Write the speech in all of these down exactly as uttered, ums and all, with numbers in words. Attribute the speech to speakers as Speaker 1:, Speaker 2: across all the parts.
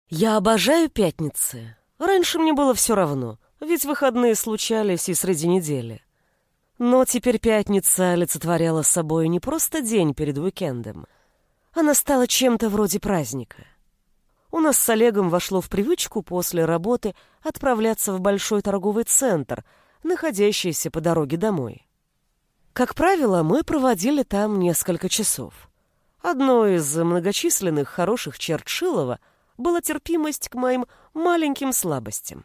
Speaker 1: Я обожаю пятницы. Раньше мне было все равно, ведь выходные случались и среди недели. Но теперь пятница олицетворяла собой не просто день перед уикендом. Она стала чем-то вроде праздника. У нас с Олегом вошло в привычку после работы отправляться в большой торговый центр, находящийся по дороге домой. Как правило, мы проводили там несколько часов. Одной из многочисленных хороших черт Шилова была терпимость к моим маленьким слабостям.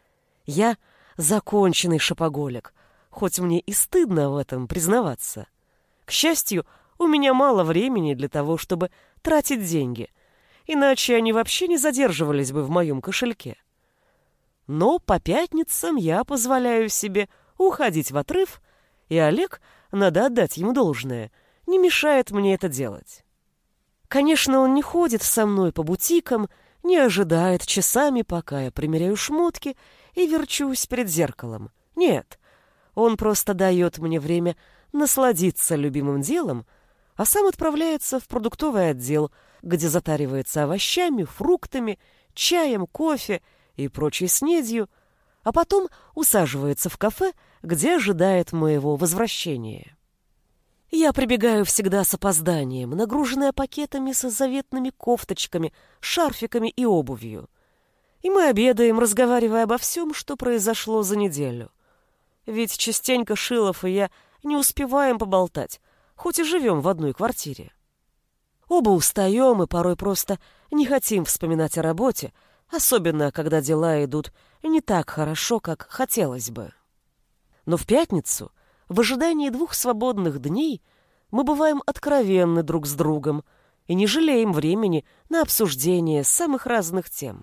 Speaker 1: Я законченный шопоголик, хоть мне и стыдно в этом признаваться. К счастью, у меня мало времени для того, чтобы тратить деньги, иначе они вообще не задерживались бы в моем кошельке. Но по пятницам я позволяю себе уходить в отрыв, и Олег, надо отдать ему должное, не мешает мне это делать. Конечно, он не ходит со мной по бутикам, не ожидает часами, пока я примеряю шмотки и верчусь перед зеркалом. Нет, он просто дает мне время насладиться любимым делом, а сам отправляется в продуктовый отдел, где затаривается овощами, фруктами, чаем, кофе и прочей снедью, а потом усаживается в кафе, где ожидает моего возвращения. Я прибегаю всегда с опозданием, нагруженная пакетами с заветными кофточками, шарфиками и обувью. И мы обедаем, разговаривая обо всем, что произошло за неделю. Ведь частенько Шилов и я не успеваем поболтать, хоть и живем в одной квартире. Оба устаем и порой просто не хотим вспоминать о работе, особенно когда дела идут не так хорошо, как хотелось бы. Но в пятницу, в ожидании двух свободных дней, мы бываем откровенны друг с другом и не жалеем времени на обсуждение самых разных тем.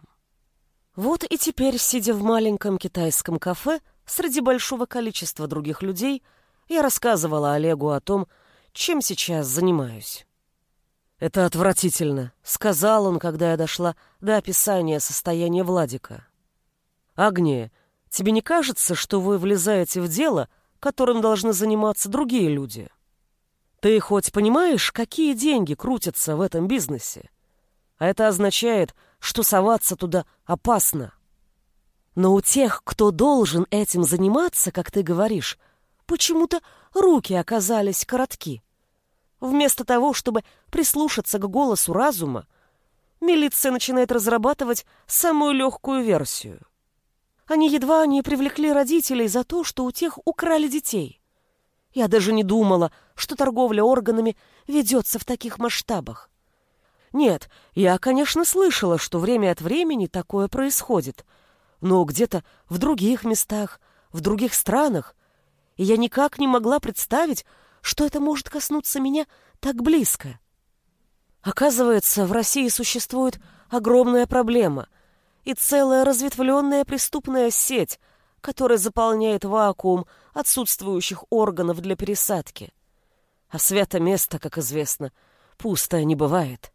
Speaker 1: Вот и теперь, сидя в маленьком китайском кафе среди большого количества других людей, я рассказывала Олегу о том, чем сейчас занимаюсь. «Это отвратительно», — сказал он, когда я дошла до описания состояния Владика. «Агния, тебе не кажется, что вы влезаете в дело, которым должны заниматься другие люди? Ты хоть понимаешь, какие деньги крутятся в этом бизнесе? А это означает, что соваться туда опасно. Но у тех, кто должен этим заниматься, как ты говоришь, почему-то руки оказались коротки. Вместо того, чтобы прислушаться к голосу разума, милиция начинает разрабатывать самую легкую версию. Они едва не привлекли родителей за то, что у тех украли детей. Я даже не думала, что торговля органами ведется в таких масштабах. Нет, я, конечно, слышала, что время от времени такое происходит, но где-то в других местах, в других странах, и я никак не могла представить, что это может коснуться меня так близко. Оказывается, в России существует огромная проблема и целая разветвленная преступная сеть, которая заполняет вакуум отсутствующих органов для пересадки. А свято место, как известно, пустое не бывает.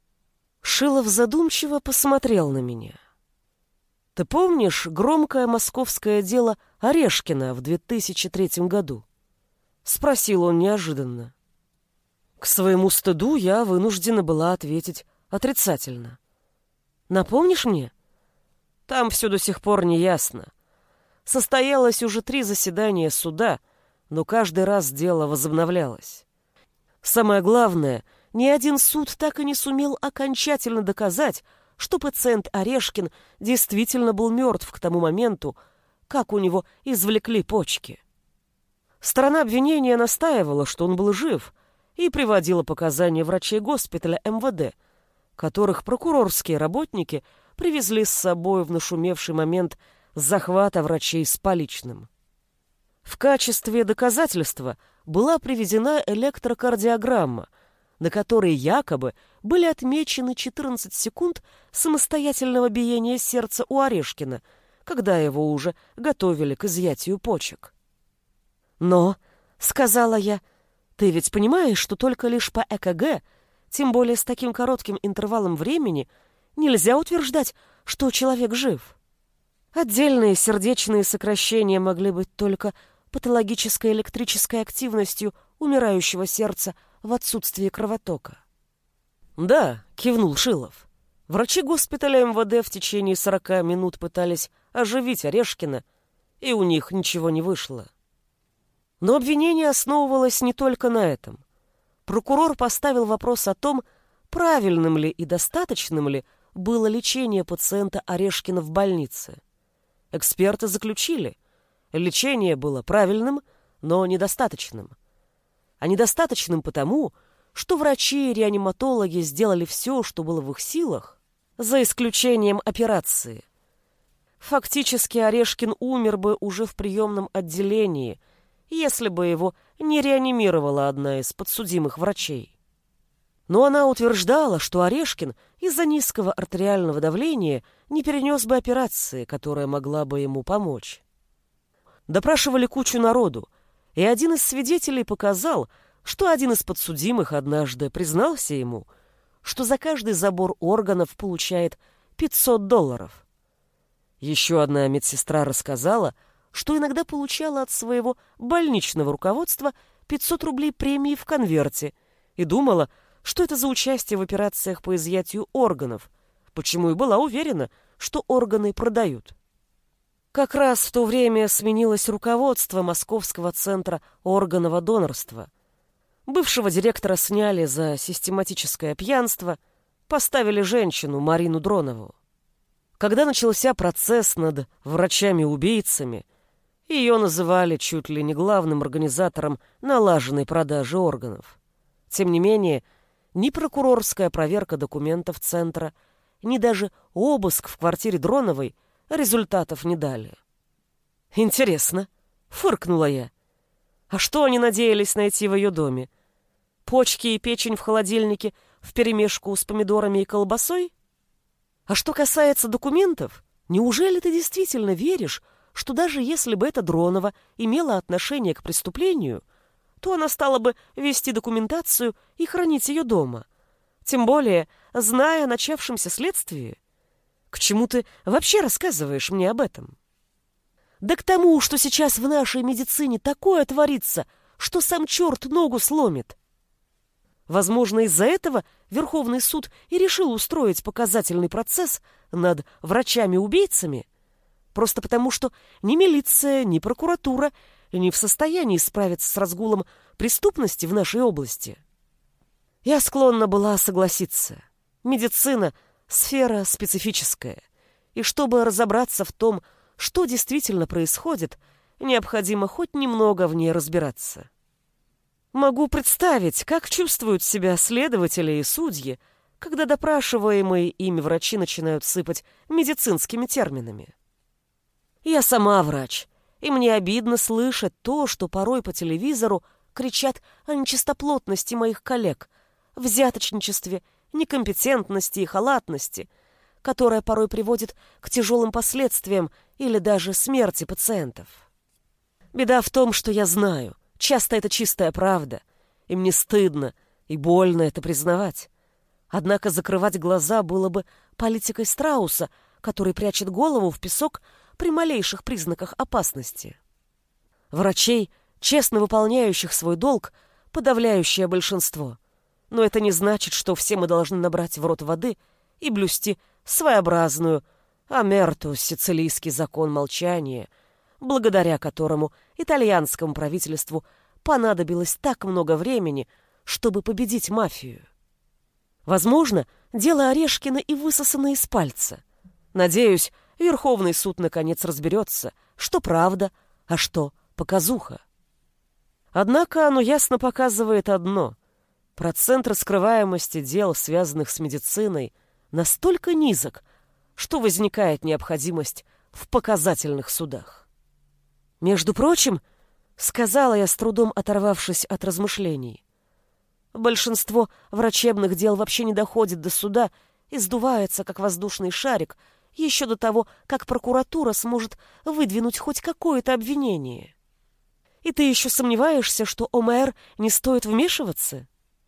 Speaker 1: Шилов задумчиво посмотрел на меня. Ты помнишь громкое московское дело Орешкина в две тысячи третьем году? Спросил он неожиданно. К своему стыду я вынуждена была ответить отрицательно. Напомнишь мне? Там все до сих пор не ясно. Состоялось уже три заседания суда, но каждый раз дело возобновлялось. Самое главное, ни один суд так и не сумел окончательно доказать, что пациент Орешкин действительно был мертв к тому моменту, как у него извлекли почки. Сторона обвинения настаивала, что он был жив, и приводила показания врачей госпиталя эм вэ дэ, которых прокурорские работники привезли с собой в нашумевший момент захвата врачей с поличным. В качестве доказательства была приведена электрокардиограмма, на которой якобы были отмечены четырнадцать секунд самостоятельного биения сердца у Орешкина, когда его уже готовили к изъятию почек. «Но», — сказала я, — «ты ведь понимаешь, что только лишь по э ка гэ, тем более с таким коротким интервалом времени, нельзя утверждать, что человек жив. Отдельные сердечные сокращения могли быть только патологической электрической активностью умирающего сердца в отсутствии кровотока». «Да», — кивнул Шилов, — Врачи госпиталя эм вэ дэ в течение сорока минут пытались оживить Орешкина, и у них ничего не вышло. Но обвинение основывалось не только на этом. Прокурор поставил вопрос о том, правильным ли и достаточным ли было лечение пациента Орешкина в больнице. Эксперты заключили, лечение было правильным, но недостаточным. А недостаточным потому, что врачи и реаниматологи сделали все, что было в их силах, за исключением операции. Фактически Орешкин умер бы уже в приемном отделении, если бы его не реанимировала одна из подсудимых врачей. Но она утверждала, что Орешкин из-за низкого артериального давления не перенес бы операции, которая могла бы ему помочь. Допрашивали кучу народу, и один из свидетелей показал, что один из подсудимых однажды признался ему, что за каждый забор органов получает пятьсот долларов. Еще одна медсестра рассказала, что иногда получала от своего больничного руководства пятьсот рублей премии в конверте и думала, что это за участие в операциях по изъятию органов, почему и была уверена, что органы продают. Как раз в то время сменилось руководство Московского центра органного донорства. Бывшего директора сняли за систематическое пьянство, поставили женщину Марину Дронову. Когда начался процесс над врачами-убийцами, ее называли чуть ли не главным организатором налаженной продажи органов. Тем не менее, ни прокурорская проверка документов центра, ни даже обыск в квартире Дроновой результатов не дали. «Интересно», — фыркнула я. «А что они надеялись найти в ее доме? Почки и печень в холодильнике вперемешку с помидорами и колбасой? А что касается документов, неужели ты действительно веришь, что даже если бы эта Дронова имела отношение к преступлению, то она стала бы вести документацию и хранить ее дома? Тем более, зная о начавшемся следствии. К чему ты вообще рассказываешь мне об этом?» «Да к тому, что сейчас в нашей медицине такое творится, что сам черт ногу сломит. Возможно, из-за этого Верховный суд и решил устроить показательный процесс над врачами-убийцами, просто потому что ни милиция, ни прокуратура не в состоянии справиться с разгулом преступности в нашей области». Я склонна была согласиться. Медицина — сфера специфическая, и чтобы разобраться в том, что действительно происходит, необходимо хоть немного в ней разбираться. Могу представить, как чувствуют себя следователи и судьи, когда допрашиваемые ими врачи начинают сыпать медицинскими терминами. Я сама врач, и мне обидно слышать то, что порой по телевизору кричат о нечистоплотности моих коллег, взяточничестве, некомпетентности и халатности, которая порой приводит к тяжелым последствиям или даже смерти пациентов. Беда в том, что я знаю, часто это чистая правда, и мне стыдно и больно это признавать. Однако закрывать глаза было бы политикой страуса, который прячет голову в песок при малейших признаках опасности. Врачей, честно выполняющих свой долг, подавляющее большинство. Но это не значит, что все мы должны набрать в рот воды и блюсти своеобразную амерту сицилийский закон молчания, благодаря которому итальянскому правительству понадобилось так много времени, чтобы победить мафию. Возможно, дело Орешкина и высосано из пальца. Надеюсь, Верховный суд наконец разберется, что правда, а что показуха. Однако оно ясно показывает одно: процент раскрываемости дел, связанных с медициной, настолько низок, что возникает необходимость в показательных судах. Между прочим, сказала я, с трудом оторвавшись от размышлений, большинство врачебных дел вообще не доходит до суда и сдувается, как воздушный шарик, еще до того, как прокуратура сможет выдвинуть хоть какое-то обвинение. И ты еще сомневаешься, что ОМР не стоит вмешиваться?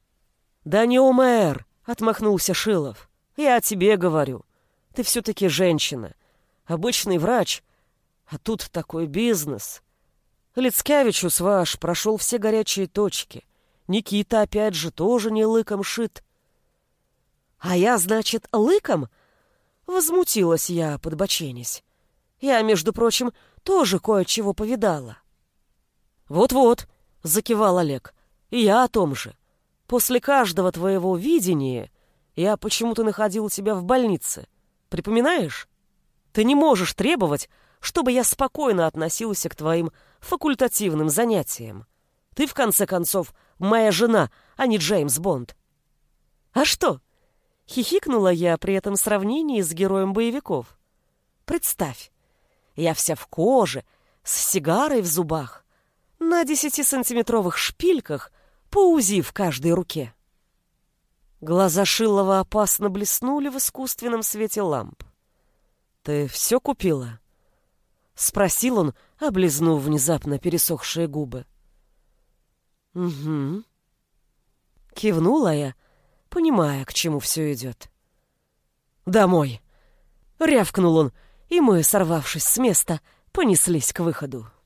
Speaker 1: Да не ОМР, отмахнулся Шилов. Я о тебе говорю. Ты все-таки женщина, обычный врач, а тут такой бизнес. Лицкевичус ваш прошел все горячие точки. Никита, опять же, тоже не лыком шит. А я, значит, лыком? Возмутилась я, подбоченясь. Я, между прочим, тоже кое-чего повидала. «Вот-вот», — закивал Олег, — «и я о том же. После каждого твоего видения я почему-то находил тебя в больнице. Припоминаешь? Ты не можешь требовать, чтобы я спокойно относился к твоим факультативным занятиям. Ты, в конце концов, моя жена, а не Джеймс Бонд». «А что?» — хихикнула я при этом сравнении с героем боевиков. «Представь, я вся в коже, с сигарой в зубах, на десятисантиметровых шпильках, по УЗИ в каждой руке». Глаза Шилова опасно блеснули в искусственном свете ламп. «Ты все купила?» — спросил он, облизнув внезапно пересохшие губы. «Угу». Кивнула я, понимая, к чему все идет. «Домой!» — рявкнул он, и мы, сорвавшись с места, понеслись к выходу.